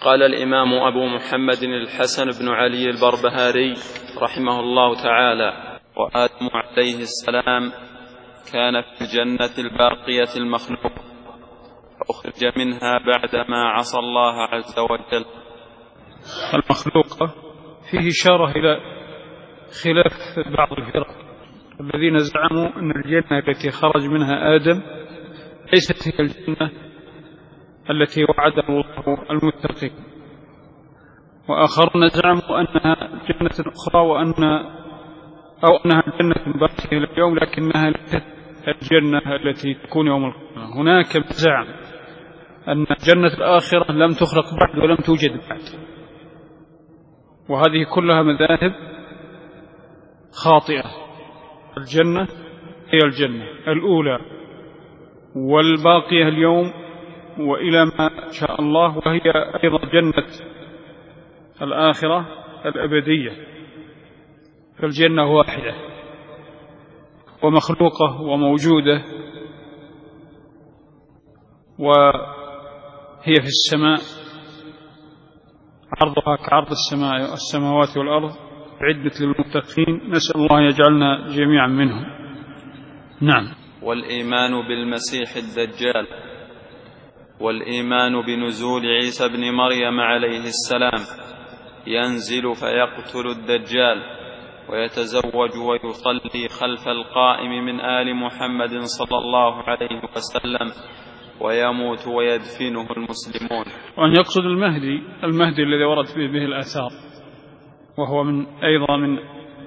قال الإمام أبو محمد الحسن بن علي البربهاري رحمه الله تعالى: وآدم عليه السلام كان في الجنة الباقية المخلوق، فأخرج منها بعدما عصى الله عز وجل. المخلوقة فيه إشارة إلى خلاف بعض الفرق الذين زعموا أن الجنة التي خرج منها آدم ليست هي الجنة التي وعد الله المتقين، وآخرون زعموا أنها جنة أخرى أنها جنة باقية اليوم لكنها ليست الجنة التي تكون يوم القيامة. هناك من زعم أن جنة الآخرة لم تخلق بعد ولم توجد بعد، وهذه كلها مذاهب خاطئة. الجنة هي الجنة الأولى والباقية اليوم وإلى ما شاء الله، وهي أيضا جنة الآخرة الأبدية. فالجنة واحدة ومخلوقة وموجودة، وهي في السماء، عرضها كعرض السماوات والأرض، عدة للمتقين، نسأل الله يجعلنا جميعا منهم. نعم. والإيمان بالمسيح الدجال، والإيمان بنزول عيسى بن مريم عليه السلام، ينزل فيقتل الدجال ويتزوج ويصلي خلف القائم من آل محمد صلى الله عليه وسلم، ويموت ويدفنه المسلمون. وأن يقصد المهدي الذي ورد به الآثار، وهو أيضا من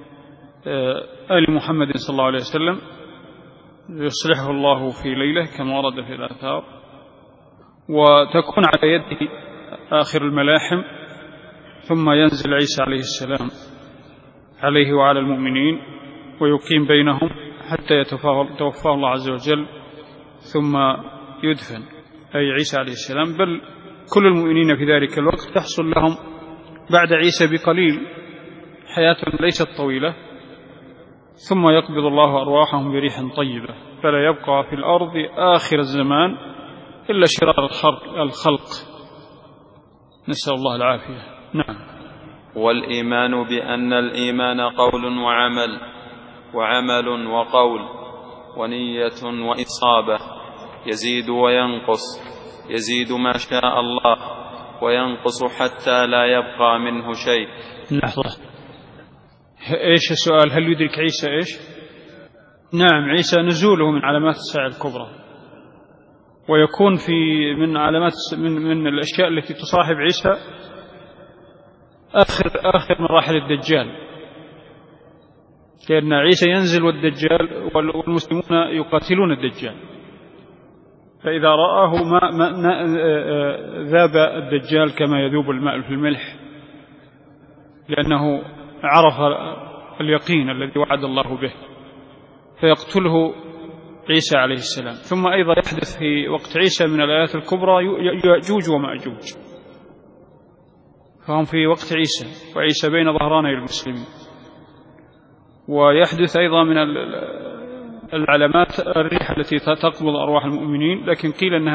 آل محمد صلى الله عليه وسلم، يصلحه الله في ليلة كما ورد في الآثار، وتكون على يده آخر الملاحم، ثم ينزل عيسى عليه السلام عليه وعلى المؤمنين ويقيم بينهم حتى يتوفاه الله عز وجل، ثم يدفن أي عيسى عليه السلام. بل كل المؤمنين في ذلك الوقت تحصل لهم بعد عيسى بقليل حياة ليست طويلة، ثم يقبض الله أرواحهم بريح طيبة، فلا يبقى في الأرض آخر الزمان إلا شرار الخلق، نسأل الله العافية. نعم. والإيمان بأن الإيمان قول وعمل وقول ونية وإصابة، يزيد وينقص، يزيد ما شاء الله وينقص حتى لا يبقى منه شيء. لحظة، إيش السؤال؟ هل يدرك عيسى إيش؟ نعم، عيسى نزوله من علامات الساعة الكبرى، ويكون من علامات من الأشياء التي تصاحب عيسى آخر مراحل الدجال، لأن عيسى ينزل والدجال والمسلمون يقاتلون الدجال، فإذا رآه ذاب الدجال كما يذوب الماء في الملح، لأنه عرف اليقين الذي وعد الله به، فيقتله عيسى عليه السلام. ثم أيضا يحدث في وقت عيسى من الآيات الكبرى يأجوج ومأجوج، فهم في وقت عيسى، وعيسى بين ظهراني المسلمين. ويحدث أيضا من العلامات الريح التي تقبض أرواح المؤمنين، لكن قيل أنها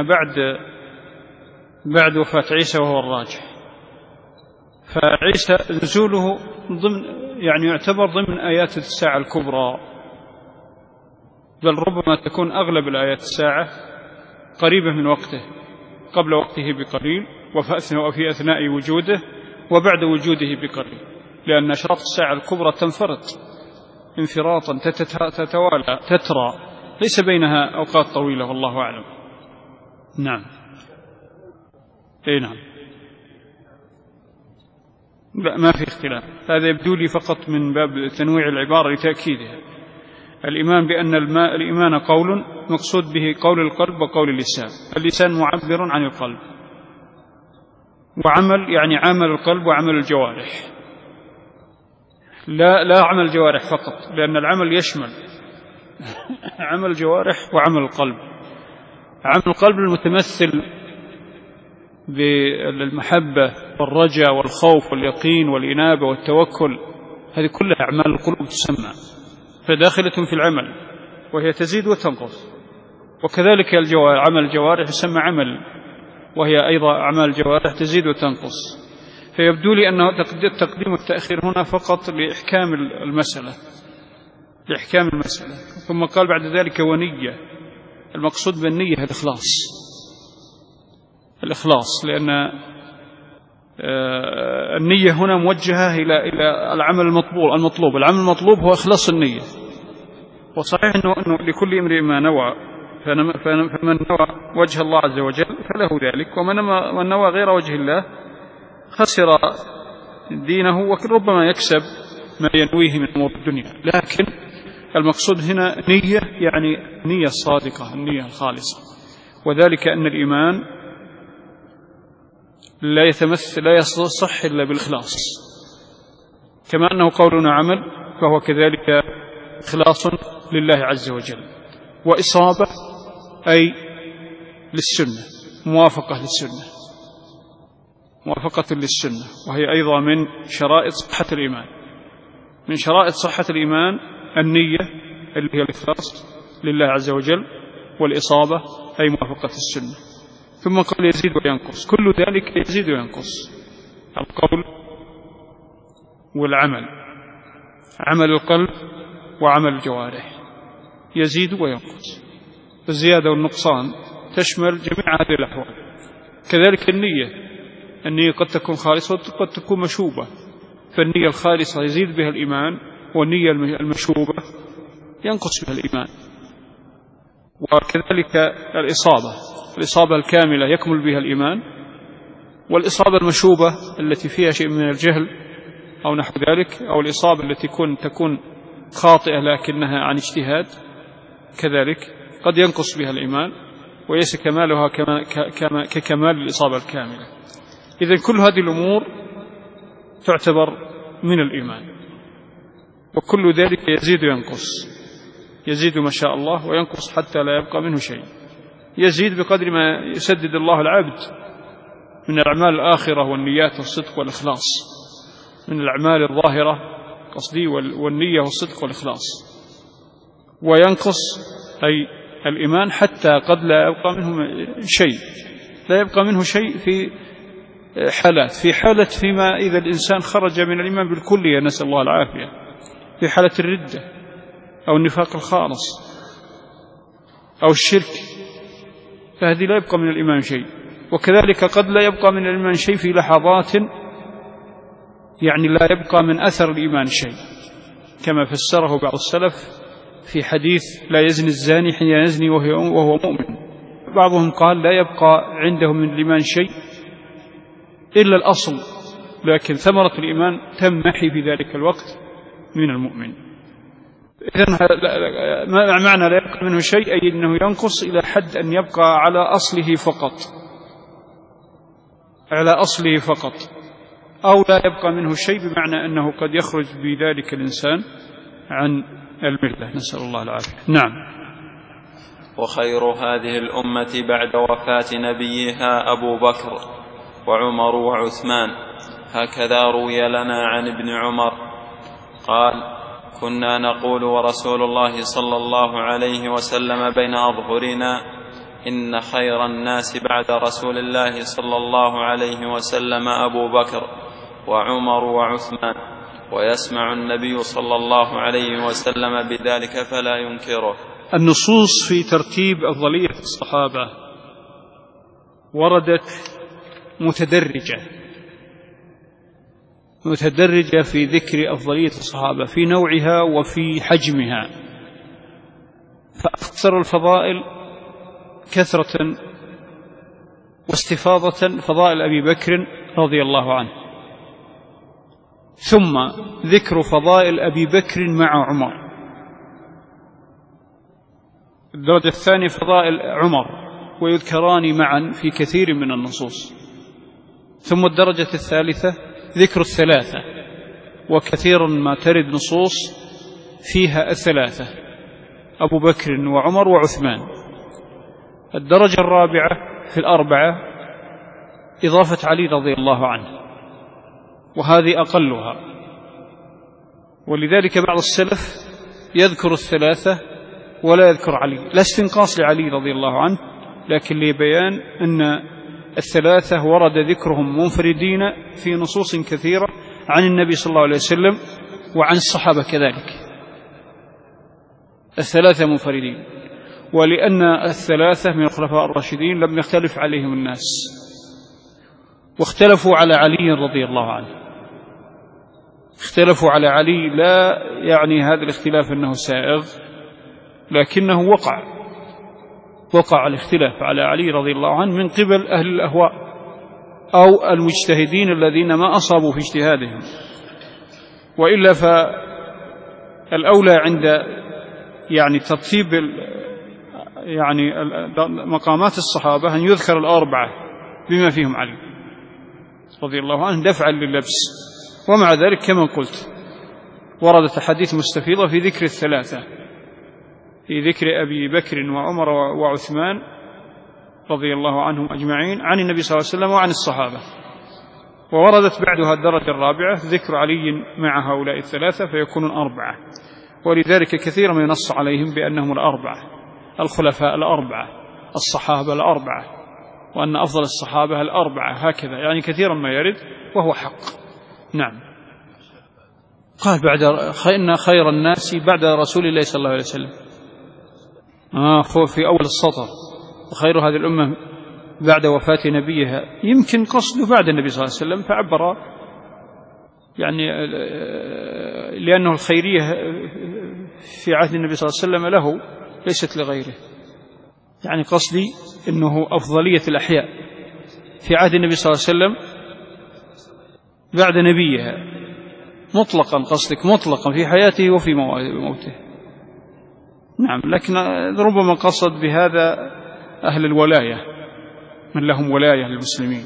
بعد وفاة عيسى وهو الراجح. فعيسى نزوله يعتبر ضمن آيات الساعة الكبرى، بل ربما تكون أغلب الآيات الساعة قريبة من وقته، قبل وقته بقليل، وفي أثناء وجوده وبعد وجوده بقليل، لأن أشراط الساعة الكبرى تنفرط انفراطا تتوالى تترى، ليس بينها أوقات طويلة، والله أعلم. نعم. أي نعم، لا ما في اختلاف، هذا يبدو لي فقط من باب تنويع العبارة لتأكيدها. الإيمان بأن الإيمان قول، مقصود به قول القلب وقول اللسان، اللسان معبر عن القلب، وعمل يعني عمل القلب وعمل الجوارح، لا عمل الجوارح فقط، لأن العمل يشمل عمل الجوارح وعمل القلب. عمل القلب المتمثل بالمحبة والرجاء والخوف واليقين والإنابة والتوكل، هذه كلها أعمال القلوب تسمى، فداخلة في العمل، وهي تزيد وتنقص. وكذلك عمل الجوارح يسمى وهي أيضا أعمال الجوارح تزيد وتنقص. فيبدو لي أنه التقديم والتأخير هنا فقط لإحكام المسألة، ثم قال بعد ذلك ونية. المقصود بالنية الإخلاص، لأن النية هنا موجهة إلى العمل المطلوب. العمل المطلوب هو إخلاص النية. وصحيح أنه لكل امرئ ما نوى، فمن نوى وجه الله عز وجل فله ذلك، ومن نوى غير وجه الله خسر دينه، وربما يكسب ما ينويه من أمور الدنيا. لكن المقصود هنا نية، يعني نية صادقة، النية الخالصة، وذلك أن الإيمان لا يصح إلا بالإخلاص، كما أنه قولنا عمل فهو كذلك إخلاص لله عز وجل، وإصابة أي للسنة، موافقة للسنة، وهي أيضا من شرائط صحة الإيمان. من شرائط صحة الإيمان النية اللي هي الإخلاص لله عز وجل، والإصابة أي موافقة السنة. ثم قال يزيد وينقص، كل ذلك يزيد وينقص، القول والعمل، عمل القلب وعمل الجوارح يزيد وينقص. الزيادة والنقصان تشمل جميع هذه الأحوال. كذلك النية قد تكون خالصة وقد تكون مشوبة، فالنية الخالصة يزيد بها الإيمان، والنية المشوبة ينقص بها الإيمان. وكذلك الإصابة الكاملة يكمل بها الإيمان، والإصابة المشوبة التي فيها شيء من الجهل أو نحو ذلك، أو الإصابة التي تكون خاطئة لكنها عن اجتهاد، كذلك قد ينقص بها الإيمان، وليس كمالها ككمال الإصابة الكاملة. إذن كل هذه الأمور تعتبر من الإيمان، وكل ذلك يزيد وينقص، يزيد ما شاء الله وينقص حتى لا يبقى منه شيء. يزيد بقدر ما يسدد الله العبد من الأعمال الآخرة والنيات والصدق والإخلاص، من الأعمال الظاهرة قصدي والنية والصدق والإخلاص. وينقص أي الإيمان حتى قد لا يبقى منه شيء في حالة فيما إذا الإنسان خرج من الإيمان بالكلية، نسأل الله العافية، في حالة الردة أو النفاق الخالص أو الشرك، فهذه لا يبقى من الإيمان شيء. وكذلك قد لا يبقى من الإيمان شيء في لحظات، يعني لا يبقى من أثر الإيمان شيء، كما فسره بعض السلف في حديث لا يزني الزاني حين يزني وهو مؤمن. بعضهم قال لا يبقى عنده من الإيمان شيء إلا الأصل، لكن ثمرة الإيمان تمحي في ذلك الوقت من المؤمن. إذن معنى لا يبقى منه شيء أي أنه ينقص إلى حد أن يبقى على أصله فقط، أو لا يبقى منه شيء بمعنى أنه قد يخرج بذلك الإنسان عن الملة، نسأل الله العافية. نعم. وخير هذه الأمة بعد وفاة نبيها أبو بكر وعمر وعثمان، هكذا روي لنا عن ابن عمر قال: كنا نقول ورسول الله صلى الله عليه وسلم بين أظهرنا: إن خير الناس بعد رسول الله صلى الله عليه وسلم أبو بكر وعمر وعثمان، ويسمع النبي صلى الله عليه وسلم بذلك فلا ينكره. النصوص في ترتيب أفضلية الصحابة وردت متدرجة في ذكر أفضلية الصحابة في نوعها وفي حجمها. فأكثر الفضائل كثرة واستفاضة فضائل أبي بكر رضي الله عنه، ثم ذكر فضائل أبي بكر مع عمر. الدرجة الثانية فضائل عمر، ويذكران معا في كثير من النصوص. ثم الدرجة الثالثة ذكر الثلاثة، وكثير ما ترد نصوص فيها الثلاثة: أبو بكر وعمر وعثمان. الدرجة الرابعة في الأربعة إضافة علي رضي الله عنه، وهذه أقلها. ولذلك بعض السلف يذكر الثلاثة ولا يذكر علي، لا استنقاص لعلي رضي الله عنه، لكن لبيان أن الثلاثة ورد ذكرهم منفردين في نصوص كثيرة عن النبي صلى الله عليه وسلم وعن الصحابة كذلك، الثلاثة منفردين. ولأن الثلاثة من الخلفاء الراشدين لم يختلف عليهم الناس، واختلفوا على علي رضي الله عنه، اختلفوا على علي، لا يعني هذا الاختلاف أنه سائغ، لكنه وقع الاختلاف على علي رضي الله عنه من قبل أهل الأهواء أو المجتهدين الذين ما أصابوا في اجتهادهم. وإلا فالأولى عند يعني ترتيب يعني مقامات الصحابة أن يذكر الأربعة بما فيهم علي رضي الله عنه دفعا لللبس. ومع ذلك كما قلت وردت أحاديث مستفيضة في ذكر الثلاثة، في ذكر أبي بكر وعمر وعثمان رضي الله عنهم أجمعين عن النبي صلى الله عليه وسلم وعن الصحابة. ووردت بعدها الدرجة الرابعة ذكر علي مع هؤلاء الثلاثة فيكونون أربعة. ولذلك كثيرا ما ينص عليهم بأنهم الأربعة، الخلفاء الأربعة، الصحابة الأربعة، وأن أفضل الصحابة الأربعة، هكذا يعني كثيرا ما يرد وهو حق. نعم. قال إن خير الناس بعد رسول الله صلى الله عليه وسلم، في أول السطر، وخير هذه الأمة بعد وفاة نبيها، يمكن قصده بعد النبي صلى الله عليه وسلم، فعبر يعني لأنه الخيرية في عهد النبي صلى الله عليه وسلم له ليست لغيره، يعني قصدي أنه أفضلية الأحياء في عهد النبي صلى الله عليه وسلم بعد نبيها مطلقا، قصدك مطلقا في حياته وفي موته. نعم، لكن ربما قصد بهذا أهل الولاية، من لهم ولاية للمسلمين.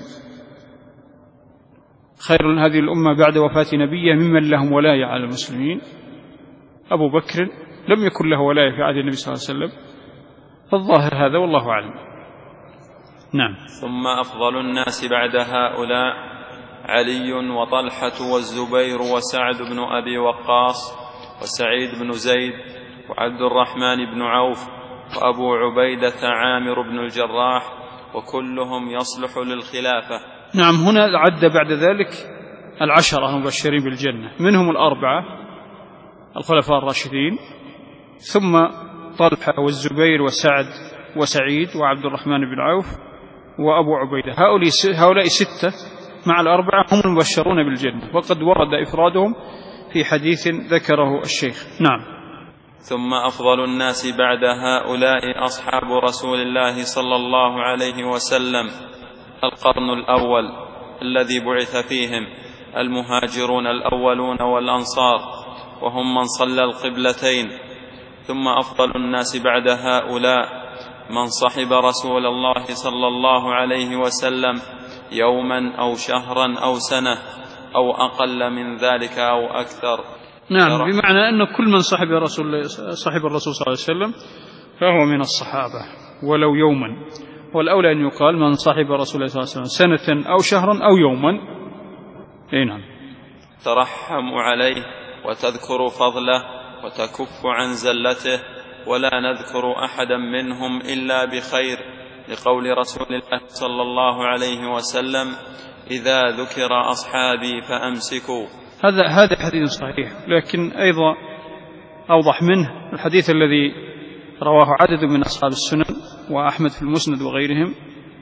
خير هذه الأمة بعد وفاة نبيه ممن لهم ولاية على المسلمين. أبو بكر لم يكن له ولاية في عهد النبي صلى الله عليه وسلم، فالظاهر هذا والله أعلم. نعم. ثم أفضل الناس بعد هؤلاء علي وطلحة والزبير وسعد بن أبي وقاص وسعيد بن زيد وعبد الرحمن بن عوف وأبو عبيدة عامر بن الجراح، وكلهم يصلح للخلافة. نعم. هنا عد بعد ذلك 10 المبشرين بالجنة، منهم 4 الخلفاء الراشدين، ثم طلحة والزبير وسعد وسعيد وعبد الرحمن بن عوف وأبو عبيدة. هؤلاء 6 مع 4 هم المبشرون بالجنة، وقد ورد إفرادهم في حديث ذكره الشيخ. نعم. ثم أفضل الناس بعد هؤلاء أصحاب رسول الله صلى الله عليه وسلم، القرن الأول الذي بعث فيهم المهاجرون الأولون والأنصار، وهم من صلى القبلتين. ثم أفضل الناس بعد هؤلاء من صحب رسول الله صلى الله عليه وسلم يوما أو شهرا أو سنة أو أقل من ذلك أو أكثر. نعم، بمعنى أن كل من صحب الرسول صلى الله عليه وسلم فهو من الصحابة ولو يوما، والأولى أن يقال من صحب رسول الله صلى الله عليه وسلم سنة أو شهرا أو يوما. نعم. ترحم عليه وتذكر فضله وتكف عن زلته، ولا نذكر أحدا منهم إلا بخير، لقول رسول الله صلى الله عليه وسلم: إذا ذكر أصحابي فأمسكوا. هذا حديث صحيح، لكن أيضا أوضح منه الحديث الذي رواه عدد من أصحاب السنن وأحمد في المسند وغيرهم،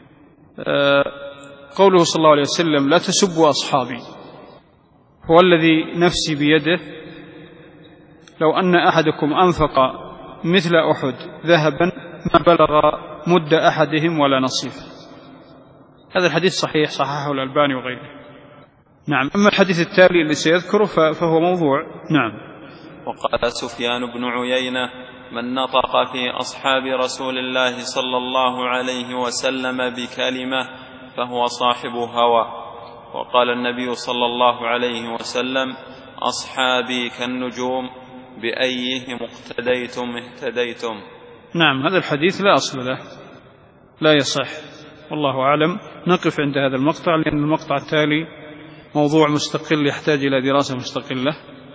قوله صلى الله عليه وسلم: لا تسبوا أصحابي، هو الذي نفسي بيده لو أن أحدكم أنفق مثل أحد ذهبا ما بلغ مد أحدهم ولا نصيف. هذا الحديث صحيح، صححه الألباني وغيره. نعم. أما الحديث التالي اللي سيذكره فهو موضوع. نعم. وقال سفيان بن عيينة: من نطق في أصحاب رسول الله صلى الله عليه وسلم بكلمة فهو صاحب هوى. وقال النبي صلى الله عليه وسلم: أصحابي كالنجوم بأيهم اقتديتم اهتديتم. نعم، هذا الحديث لا أصل له، لا يصح، والله أعلم. نقف عند هذا المقطع، لأن المقطع التالي موضوع مستقل يحتاج إلى دراسة مستقلة.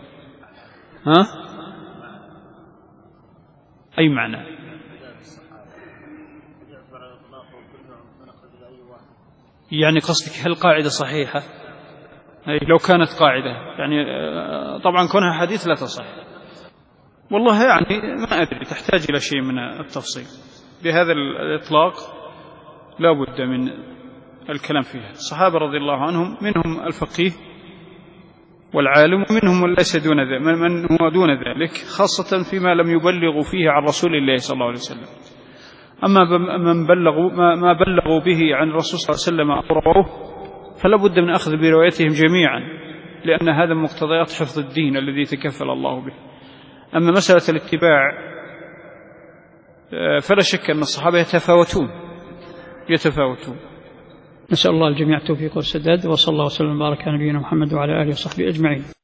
أي معنى؟ يعني قصدك هل قاعدة صحيحة؟ أي لو كانت قاعدة يعني طبعا كونها حديث لا تصح. والله يعني ما أدري، تحتاج إلى شيء من التفصيل. بهذا الإطلاق لا بد من الكلام فيها. الصحابة رضي الله عنهم منهم الفقيه والعالم، ومنهم من ليس دون ذلك، من هو دون ذلك، خاصة فيما لم يبلغوا فيه عن رسول الله صلى الله عليه وسلم. أما من ما بلغوا به عن الرسول صلى الله عليه وسلم أو رووه فلا بد من أخذ بروايتهم جميعا، لأن هذا مقتضيات حفظ الدين الذي تكفل الله به. أما مسألة الاتباع فلا شك أن الصحابة يتفاوتون. نسأل الله الجميع التوفيق والسداد، وصلى الله وسلم وبارك على نبينا محمد وعلى آله وصحبه أجمعين.